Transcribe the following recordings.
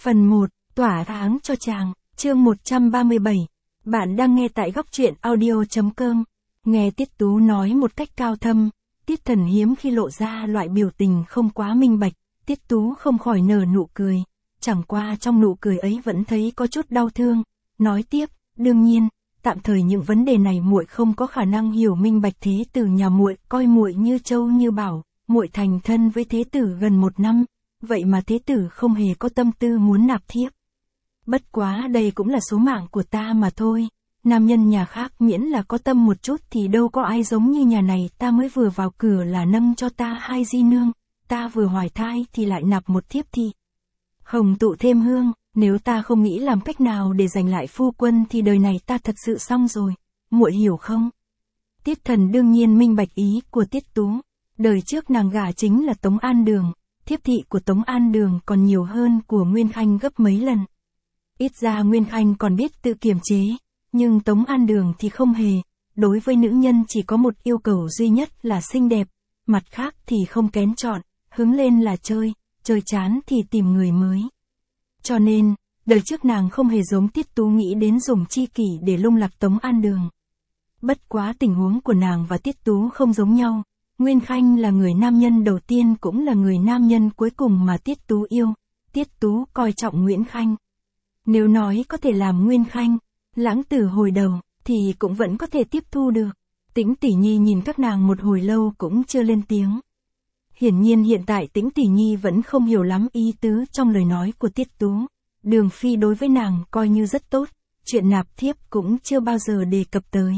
Phần 1, tỏa tháng cho chàng, chương 137. Bạn đang nghe tại góc truyện audio.com. Nghe Tiết Tú nói một cách cao thâm, Tiết Thần hiếm khi lộ ra loại biểu tình không quá minh bạch, Tiết Tú không khỏi nở nụ cười, chẳng qua trong nụ cười ấy vẫn thấy có chút đau thương, nói tiếp, đương nhiên, tạm thời những vấn đề này muội không có khả năng hiểu minh bạch, thế tử nhà muội coi muội như châu như bảo, muội thành thân với thế tử gần 1 năm, vậy mà thế tử không hề có tâm tư muốn nạp thiếp. Bất quá đây cũng là số mạng của ta mà thôi, nam nhân nhà khác miễn là có tâm một chút thì đâu có ai giống như nhà này, ta mới vừa vào cửa là nâng cho ta 2 di nương, ta vừa hoài thai thì lại nạp một thiếp thì hồng tụ thêm hương, nếu ta không nghĩ làm cách nào để giành lại phu quân thì đời này ta thật sự xong rồi, muội hiểu không? Tiết Thần đương nhiên minh bạch ý của Tiết Tú, đời trước nàng gả chính là Tống An Đường, thiếp thị của Tống An Đường còn nhiều hơn của Nguyên Khanh gấp mấy lần. Ít ra Nguyên Khanh còn biết tự kiềm chế, nhưng Tống An Đường thì không hề, đối với nữ nhân chỉ có một yêu cầu duy nhất là xinh đẹp, mặt khác thì không kén chọn, hứng lên là chơi, chơi chán thì tìm người mới. Cho nên, đời trước nàng không hề giống Tiết Tú nghĩ đến dùng chi kỷ để lung lạc Tống An Đường. Bất quá tình huống của nàng và Tiết Tú không giống nhau, Nguyên Khanh là người nam nhân đầu tiên cũng là người nam nhân cuối cùng mà Tiết Tú yêu, Tiết Tú coi trọng Nguyễn Khanh. Nếu nói có thể làm Nguyên Khanh, lãng tử hồi đầu, thì cũng vẫn có thể tiếp thu được. Tĩnh Tỷ Nhi nhìn các nàng một hồi lâu cũng chưa lên tiếng. Hiển nhiên hiện tại Tĩnh Tỷ Nhi vẫn không hiểu lắm ý tứ trong lời nói của Tiết Tú. Đường Phi đối với nàng coi như rất tốt, chuyện nạp thiếp cũng chưa bao giờ đề cập tới.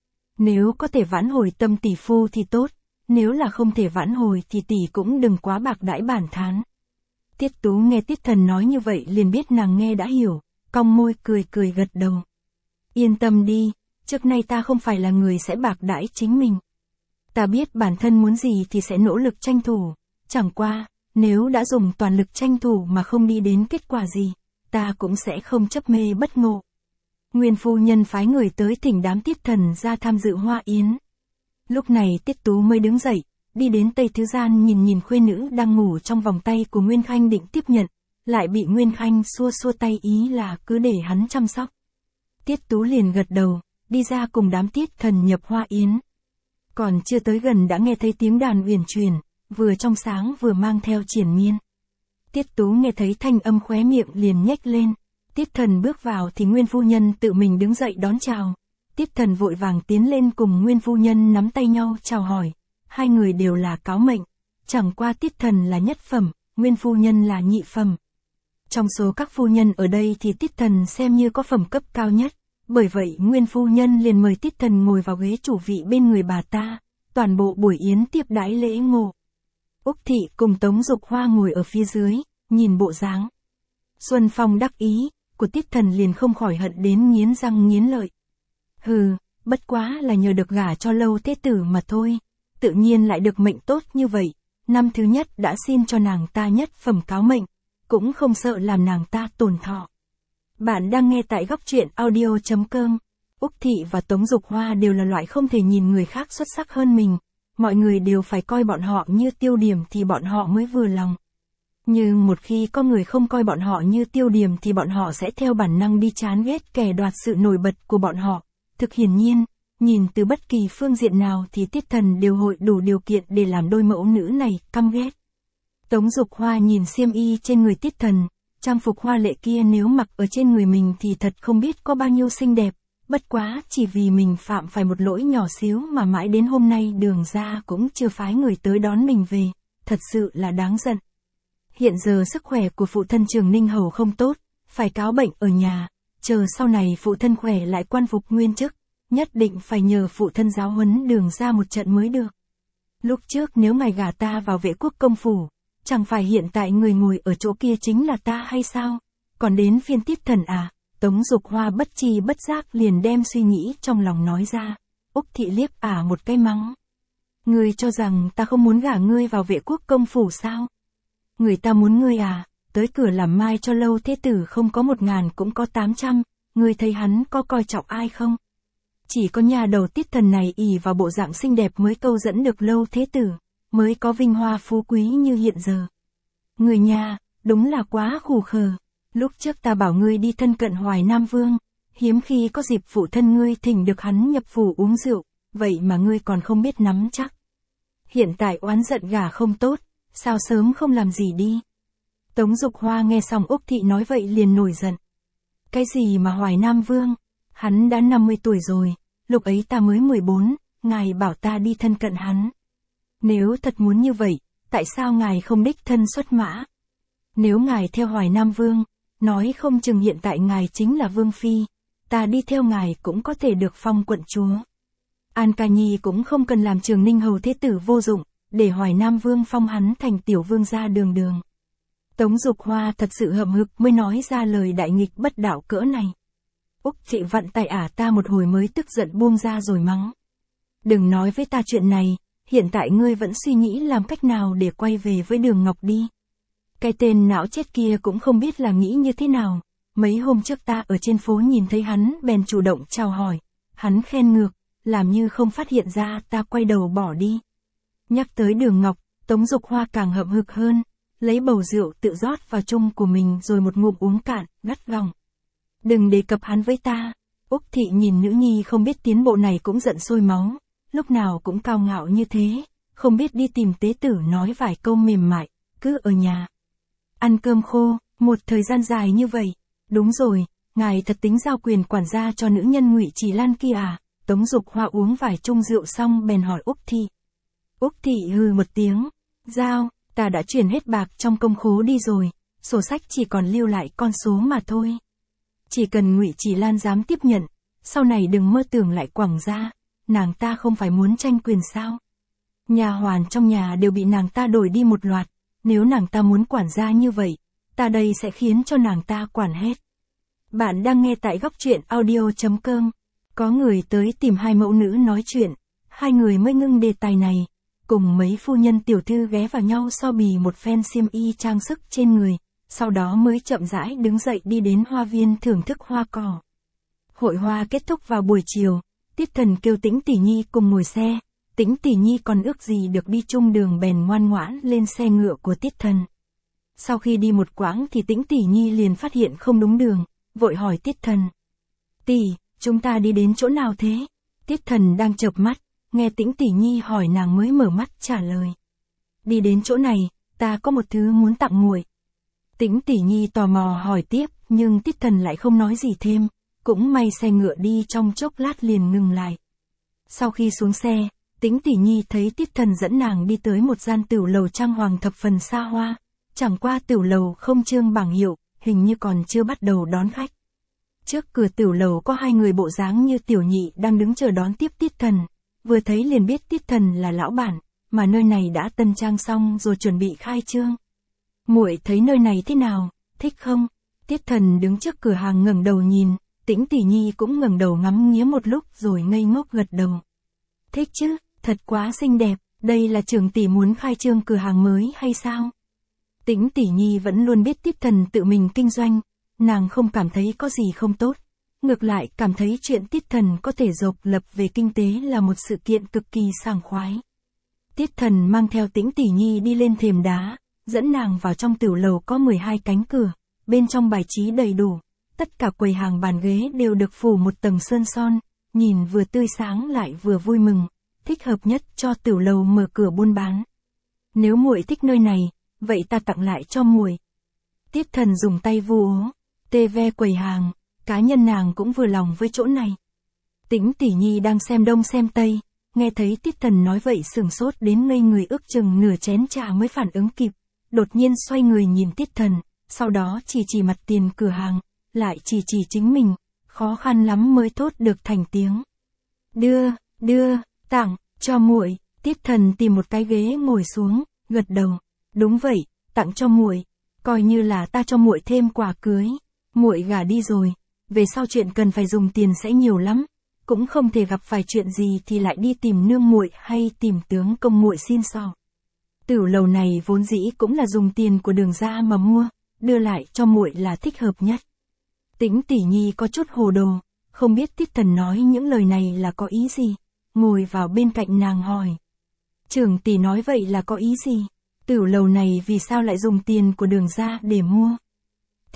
Nếu có thể vãn hồi tâm tỷ phu thì tốt, nếu là không thể vãn hồi thì tỷ cũng đừng quá bạc đãi bản thán. Tiết Tú nghe Tiết Thần nói như vậy liền biết nàng nghe đã hiểu, cong môi cười cười gật đầu. Yên tâm đi, trước nay ta không phải là người sẽ bạc đãi chính mình. Ta biết bản thân muốn gì thì sẽ nỗ lực tranh thủ, chẳng qua, nếu đã dùng toàn lực tranh thủ mà không đi đến kết quả gì, ta cũng sẽ không chấp mê bất ngộ. Nguyên phu nhân phái người tới thỉnh đám Tiết Thần ra tham dự hoa yến. Lúc này Tiết Tú mới đứng dậy, đi đến Tây Thứ Gian nhìn nhìn khuê nữ đang ngủ trong vòng tay của Nguyên Khanh định tiếp nhận, lại bị Nguyên Khanh xua xua tay ý là cứ để hắn chăm sóc. Tiết Tú liền gật đầu, đi ra cùng đám Tiết Thần nhập hoa yến. Còn chưa tới gần đã nghe thấy tiếng đàn uyển chuyển, vừa trong sáng vừa mang theo triền miên. Tiết Tú nghe thấy thanh âm khóe miệng liền nhếch lên. Tiết Thần bước vào thì Nguyên phu nhân tự mình đứng dậy đón chào. Tiết Thần vội vàng tiến lên cùng Nguyên phu nhân nắm tay nhau chào hỏi. Hai người đều là cáo mệnh, chẳng qua Tiết Thần là nhất phẩm, Nguyên phu nhân là nhị phẩm. Trong số các phu nhân ở đây thì Tiết Thần xem như có phẩm cấp cao nhất, bởi vậy Nguyên phu nhân liền mời Tiết Thần ngồi vào ghế chủ vị bên người bà ta, toàn bộ buổi yến tiếp đãi lễ ngộ. Úc Thị cùng Tống Dục Hoa ngồi ở phía dưới, nhìn bộ dáng xuân phong đắc ý của Tiết Thần liền không khỏi hận đến nghiến răng nghiến lợi. Hừ, bất quá là nhờ được gả cho Lâu Thế Tử mà thôi, tự nhiên lại được mệnh tốt như vậy, năm thứ nhất đã xin cho nàng ta nhất phẩm cáo mệnh, cũng không sợ làm nàng ta tổn thọ. Bạn đang nghe tại góc truyện audio.com. Úc Thị và Tống Dục Hoa đều là loại không thể nhìn người khác xuất sắc hơn mình, mọi người đều phải coi bọn họ như tiêu điểm thì bọn họ mới vừa lòng. Nhưng một khi có người không coi bọn họ như tiêu điểm thì bọn họ sẽ theo bản năng đi chán ghét kẻ đoạt sự nổi bật của bọn họ. Thực hiển nhiên, nhìn từ bất kỳ phương diện nào thì Tiết Thần đều hội đủ điều kiện để làm đôi mẫu nữ này căm ghét. Tống Dục Hoa nhìn xiêm y trên người Tiết Thần, trang phục hoa lệ kia nếu mặc ở trên người mình thì thật không biết có bao nhiêu xinh đẹp, bất quá chỉ vì mình phạm phải một lỗi nhỏ xíu mà mãi đến hôm nay Đường gia cũng chưa phái người tới đón mình về, thật sự là đáng giận. Hiện giờ sức khỏe của phụ thân Trường Ninh Hầu không tốt, phải cáo bệnh ở nhà, chờ sau này phụ thân khỏe lại quan phục nguyên chức, nhất định phải nhờ phụ thân giáo huấn Đường gia một trận mới được. Lúc trước nếu ngài gả ta vào Vệ Quốc công phủ, chẳng phải hiện tại người ngồi ở chỗ kia chính là ta hay sao? Còn đến phiên Tiết Thần à? Tống Dục Hoa bất tri bất giác liền đem suy nghĩ trong lòng nói ra. Úc Thị liếc một cái mắng. Ngươi cho rằng ta không muốn gả ngươi vào Vệ Quốc công phủ sao? Người ta muốn ngươi tới cửa làm mai cho Lâu Thế Tử không có 1.000 cũng có 800, ngươi thấy hắn có coi trọng ai không? Chỉ có nhà đầu Tiết Thần này ỷ vào bộ dạng xinh đẹp mới câu dẫn được Lâu Thế Tử, mới có vinh hoa phú quý như hiện giờ. Người nhà, đúng là quá khù khờ. Lúc trước ta bảo ngươi đi thân cận Hoài Nam Vương, hiếm khi có dịp phụ thân ngươi thỉnh được hắn nhập phủ uống rượu, vậy mà ngươi còn không biết nắm chắc. Hiện tại oán giận gả không tốt, sao sớm không làm gì đi. Tống Dục Hoa nghe xong Úc Thị nói vậy liền nổi giận. Cái gì mà Hoài Nam Vương, hắn đã 50 tuổi rồi, lúc ấy ta mới 14, ngài bảo ta đi thân cận hắn. Nếu thật muốn như vậy, tại sao ngài không đích thân xuất mã? Nếu ngài theo Hoài Nam Vương, nói không chừng hiện tại ngài chính là Vương Phi, ta đi theo ngài cũng có thể được phong quận chúa. An Ca Nhi cũng không cần làm Trường Ninh hầu thế tử vô dụng, để Hoài Nam Vương phong hắn thành tiểu vương gia đường đường. Tống Dục Hoa thật sự hậm hực mới nói ra lời đại nghịch bất đạo cỡ này. Úc Thị vặn tay ta một hồi mới tức giận buông ra rồi mắng. Đừng nói với ta chuyện này, hiện tại ngươi vẫn suy nghĩ làm cách nào để quay về với Đường Ngọc đi. Cái tên não chết kia cũng không biết là nghĩ như thế nào, mấy hôm trước ta ở trên phố nhìn thấy hắn bèn chủ động chào hỏi, hắn khen ngược, làm như không phát hiện ra ta quay đầu bỏ đi. Nhắc tới Đường Ngọc, Tống Dục Hoa càng hậm hực hơn, lấy bầu rượu tự rót vào chung của mình rồi một ngụm uống cạn, gắt gỏng. Đừng đề cập hắn với ta. Úc Thị nhìn nữ nhi không biết tiến bộ này cũng giận sôi máu, lúc nào cũng cao ngạo như thế, không biết đi tìm tế tử nói vài câu mềm mại, cứ ở nhà ăn cơm khô, một thời gian dài như vậy. Đúng rồi, ngài thật tính giao quyền quản gia cho nữ nhân Ngụy Trì Lan kia à? Tống Dục Hoa uống vài chung rượu xong bèn hỏi Úc Thị. Úc Thị hừ một tiếng, giao, ta đã chuyển hết bạc trong công khố đi rồi, sổ sách chỉ còn lưu lại con số mà thôi. Chỉ cần Ngụy Trì Lan dám tiếp nhận, sau này đừng mơ tưởng lại quẳng ra, nàng ta không phải muốn tranh quyền sao? Nhà hoàn trong nhà đều bị nàng ta đổi đi một loạt, nếu nàng ta muốn quản gia như vậy, ta đây sẽ khiến cho nàng ta quản hết. Bạn đang nghe tại góc truyện audio.com. Có người tới tìm hai mẫu nữ nói chuyện, hai người mới ngưng đề tài này, cùng mấy phu nhân tiểu thư ghé vào nhau so bì một phen xiêm y trang sức trên người, sau đó mới chậm rãi đứng dậy đi đến hoa viên thưởng thức hoa cỏ. Hội hoa kết thúc vào buổi chiều, Tiết Thần kêu Tĩnh Tỷ Nhi cùng ngồi xe, Tĩnh Tỷ Nhi còn ước gì được đi chung đường bèn ngoan ngoãn lên xe ngựa của Tiết Thần. Sau khi đi một quãng thì Tĩnh Tỷ Nhi liền phát hiện không đúng đường, vội hỏi Tiết Thần. Tỷ, chúng ta đi đến chỗ nào thế? Tiết Thần đang chợp mắt, nghe Tĩnh Tỷ Nhi hỏi nàng mới mở mắt trả lời. Đi đến chỗ này, ta có một thứ muốn tặng muội. Tĩnh Tỷ Nhi tò mò hỏi tiếp, nhưng Tiết Thần lại không nói gì thêm, cũng may xe ngựa đi trong chốc lát liền ngừng lại. Sau khi xuống xe, Tĩnh Tỷ Nhi thấy Tiết Thần dẫn nàng đi tới một gian tửu lầu trang hoàng thập phần xa hoa, chẳng qua tửu lầu không trương bảng hiệu, hình như còn chưa bắt đầu đón khách. Trước cửa tửu lầu có hai người bộ dáng như tiểu nhị đang đứng chờ đón tiếp Tiết Thần, vừa thấy liền biết Tiết Thần là lão bản, mà nơi này đã tân trang xong rồi chuẩn bị khai trương. Muội thấy nơi này thế nào, thích không? Tiết Thần đứng trước cửa hàng ngẩng đầu nhìn, Tĩnh Tỷ Nhi cũng ngẩng đầu ngắm nghía một lúc rồi ngây ngốc gật đầu. Thích chứ, thật quá xinh đẹp, đây là trưởng tỷ muốn khai trương cửa hàng mới hay sao? Tĩnh Tỷ Nhi vẫn luôn biết Tiết Thần tự mình kinh doanh, nàng không cảm thấy có gì không tốt, ngược lại cảm thấy chuyện Tiết Thần có thể độc lập về kinh tế là một sự kiện cực kỳ sảng khoái. Tiết Thần mang theo Tĩnh Tỷ Nhi đi lên thềm đá, dẫn nàng vào trong tửu lầu có 12 cánh cửa, bên trong bài trí đầy đủ, tất cả quầy hàng bàn ghế đều được phủ một tầng sơn son, nhìn vừa tươi sáng lại vừa vui mừng, thích hợp nhất cho tửu lầu mở cửa buôn bán. Nếu muội thích nơi này, vậy ta tặng lại cho muội. Tiết Thần dùng tay vu ố, tê ve quầy hàng, cá nhân nàng cũng vừa lòng với chỗ này. Tĩnh Tỷ Nhi đang xem đông xem tây, nghe thấy Tiết Thần nói vậy sửng sốt đến ngây người ước chừng nửa chén trà mới phản ứng kịp, đột nhiên xoay người nhìn Tiết Thần, sau đó chỉ mặt tiền cửa hàng, lại chỉ chính mình, khó khăn lắm mới thốt được thành tiếng. Đưa, tặng, cho muội. Tiết Thần tìm một cái ghế ngồi xuống, gật đầu. Đúng vậy, tặng cho muội, coi như là ta cho muội thêm quà cưới. Muội gả đi rồi, về sau chuyện cần phải dùng tiền sẽ nhiều lắm, cũng không thể gặp phải chuyện gì thì lại đi tìm nương muội hay tìm tướng công muội xin xỏ. Tửu lầu này vốn dĩ cũng là dùng tiền của Đường gia mà mua, đưa lại cho muội là thích hợp nhất. Tĩnh Tỷ Nhi có chút hồ đồ, không biết Tiết Thần nói những lời này là có ý gì, ngồi vào bên cạnh nàng hỏi. Trưởng tỷ nói vậy là có ý gì? Tửu lầu này vì sao lại dùng tiền của Đường gia để mua?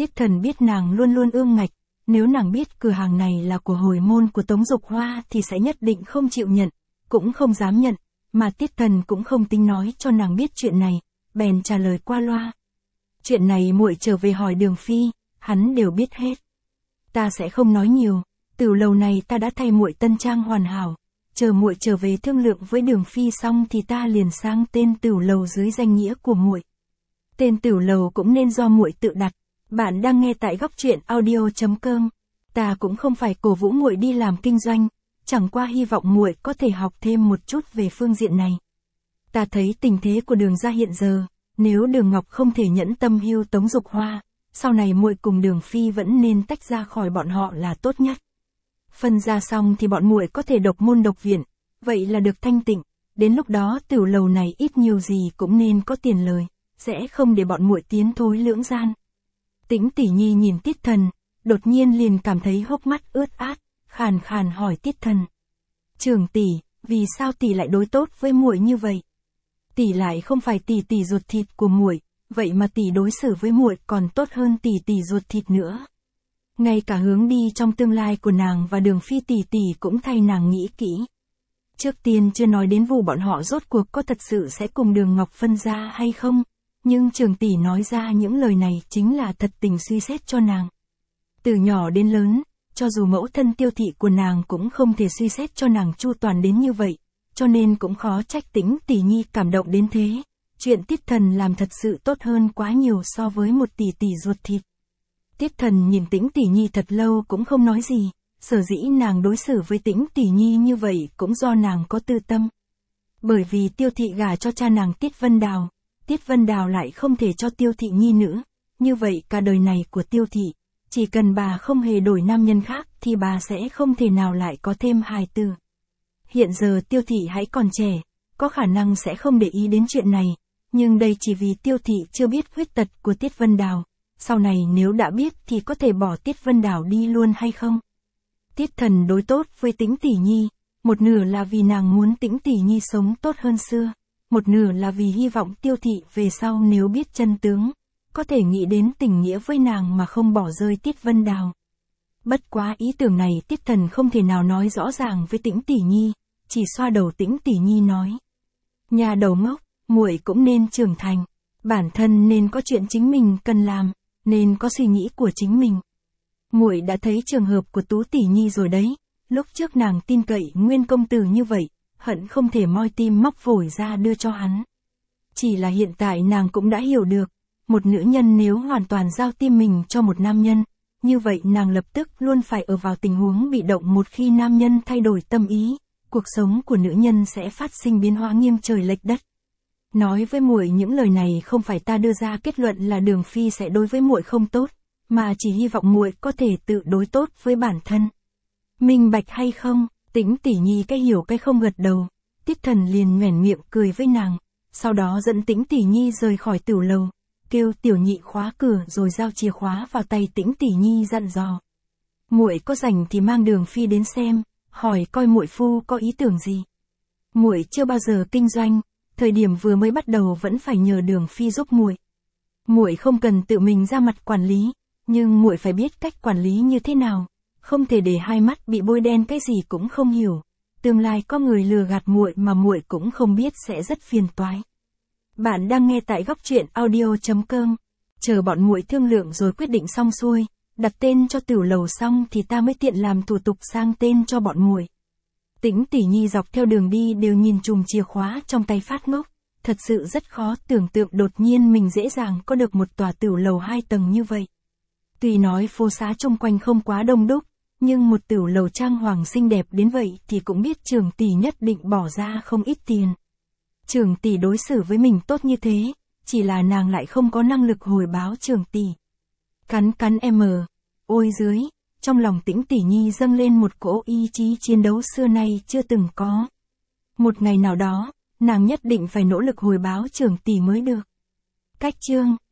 Tiết Thần biết nàng luôn luôn ương ngạch, nếu nàng biết cửa hàng này là của hồi môn của Tống Dục Hoa thì sẽ nhất định không chịu nhận, cũng không dám nhận, mà Tiết Thần cũng không tính nói cho nàng biết chuyện này, bèn trả lời qua loa. Chuyện này muội trở về hỏi Đường Phi, hắn đều biết hết. Ta sẽ không nói nhiều, tửu lầu này ta đã thay muội tân trang hoàn hảo, chờ muội trở về thương lượng với Đường Phi xong thì ta liền sang tên tửu lầu dưới danh nghĩa của muội. Tên tửu lầu cũng nên do muội tự đặt. Bạn đang nghe tại góc truyện audio.com. Ta cũng không phải cổ vũ muội đi làm kinh doanh, chẳng qua hy vọng muội có thể học thêm một chút về phương diện này. Ta thấy tình thế của Đường gia hiện giờ, nếu Đường Ngọc không thể nhẫn tâm hưu Tống Dục Hoa, sau này muội cùng Đường Phi vẫn nên tách ra khỏi bọn họ là tốt nhất. Phân ra xong thì bọn muội có thể độc môn độc viện, vậy là được thanh tịnh, đến lúc đó tửu lầu này ít nhiều gì cũng nên có tiền lời, sẽ không để bọn muội tiến thối lưỡng gian. Tĩnh Tỷ Nhi nhìn Tiết Thần, đột nhiên liền cảm thấy hốc mắt ướt át, khàn khàn hỏi Tiết Thần. Trưởng tỷ, vì sao tỷ lại đối tốt với muội như vậy? Tỷ lại không phải tỷ ruột thịt của muội, vậy mà tỷ đối xử với muội còn tốt hơn tỷ ruột thịt nữa. Ngay cả hướng đi trong tương lai của nàng và Đường Phi tỷ cũng thay nàng nghĩ kỹ. Trước tiên chưa nói đến vụ bọn họ rốt cuộc có thật sự sẽ cùng Đường Ngọc phân ra hay không, nhưng trưởng tỷ nói ra những lời này chính là thật tình suy xét cho nàng. Từ nhỏ đến lớn, cho dù mẫu thân Tiêu thị của nàng cũng không thể suy xét cho nàng chu toàn đến như vậy, cho nên cũng khó trách Tĩnh Tỷ Nhi cảm động đến thế. Chuyện Tiết Thần làm thật sự tốt hơn quá nhiều so với một tỷ ruột thịt. Tiết Thần nhìn Tĩnh Tỷ Nhi thật lâu cũng không nói gì, sở dĩ nàng đối xử với Tĩnh Tỷ Nhi như vậy cũng do nàng có tư tâm. Bởi vì Tiêu thị gả cho cha nàng Tiết Vân Đào lại không thể cho Tiêu thị nhi nữ, như vậy cả đời này của Tiêu thị, chỉ cần bà không hề đổi nam nhân khác thì bà sẽ không thể nào lại có thêm hài tử. Hiện giờ Tiêu thị hãy còn trẻ, có khả năng sẽ không để ý đến chuyện này, nhưng đây chỉ vì Tiêu thị chưa biết khuyết tật của Tiết Vân Đào, sau này nếu đã biết thì có thể bỏ Tiết Vân Đào đi luôn hay không? Tiết Thần đối tốt với Tĩnh Tỷ Nhi, một nửa là vì nàng muốn Tĩnh Tỷ Nhi sống tốt hơn xưa, một nửa là vì hy vọng Tiêu thị về sau nếu biết chân tướng, có thể nghĩ đến tình nghĩa với nàng mà không bỏ rơi Tiết Vân Đào. Bất quá ý tưởng này Tiết Thần không thể nào nói rõ ràng với Tĩnh Tỷ Nhi, chỉ xoa đầu Tĩnh Tỷ Nhi nói. Nhà đầu ngốc, muội cũng nên trưởng thành, bản thân nên có chuyện chính mình cần làm, nên có suy nghĩ của chính mình. Muội đã thấy trường hợp của Tú Tỷ Nhi rồi đấy, lúc trước nàng tin cậy Nguyên công tử như vậy, hận không thể moi tim móc phổi ra đưa cho hắn. Chỉ là hiện tại nàng cũng đã hiểu được, một nữ nhân nếu hoàn toàn giao tim mình cho một nam nhân, như vậy nàng lập tức luôn phải ở vào tình huống bị động một khi nam nhân thay đổi tâm ý, cuộc sống của nữ nhân sẽ phát sinh biến hóa nghiêng trời lệch đất. Nói với muội những lời này không phải ta đưa ra kết luận là Đường Phi sẽ đối với muội không tốt, mà chỉ hy vọng muội có thể tự đối tốt với bản thân. Minh bạch hay không? Tĩnh Tỷ Nhi cái hiểu cái không gật đầu, Tiết Thần liền nhoẻn miệng cười với nàng, sau đó dẫn Tĩnh Tỷ Nhi rời khỏi tửu lầu, kêu tiểu nhị khóa cửa rồi giao chìa khóa vào tay Tĩnh Tỷ Nhi dặn dò. Muội có rảnh thì mang Đường Phi đến xem, hỏi coi muội phu có ý tưởng gì. Muội chưa bao giờ kinh doanh, thời điểm vừa mới bắt đầu vẫn phải nhờ Đường Phi giúp muội. Muội không cần tự mình ra mặt quản lý, nhưng muội phải biết cách quản lý như thế nào, không thể để hai mắt bị bôi đen cái gì cũng không hiểu. Tương lai có người lừa gạt muội mà muội cũng không biết sẽ rất phiền toái. Bạn đang nghe tại góc truyện audio.com. Chờ bọn muội thương lượng rồi quyết định xong xuôi, đặt tên cho tửu lầu xong thì ta mới tiện làm thủ tục sang tên cho bọn muội. Tĩnh Tỷ Nhi dọc theo đường đi đều nhìn chùm chìa khóa trong tay phát ngốc, thật sự rất khó tưởng tượng đột nhiên mình dễ dàng có được một tòa tửu lầu 2 tầng như vậy. Tuy nói phố xá xung quanh không quá đông đúc, nhưng một tửu lầu trang hoàng xinh đẹp đến vậy thì cũng biết trưởng tỷ nhất định bỏ ra không ít tiền. Trưởng tỷ đối xử với mình tốt như thế, chỉ là nàng lại không có năng lực hồi báo trưởng tỷ. Cắn ôi dưới, trong lòng Tĩnh Tỷ Nhi dâng lên một cỗ ý chí chiến đấu xưa nay chưa từng có. Một ngày nào đó, nàng nhất định phải nỗ lực hồi báo trưởng tỷ mới được. Cách chương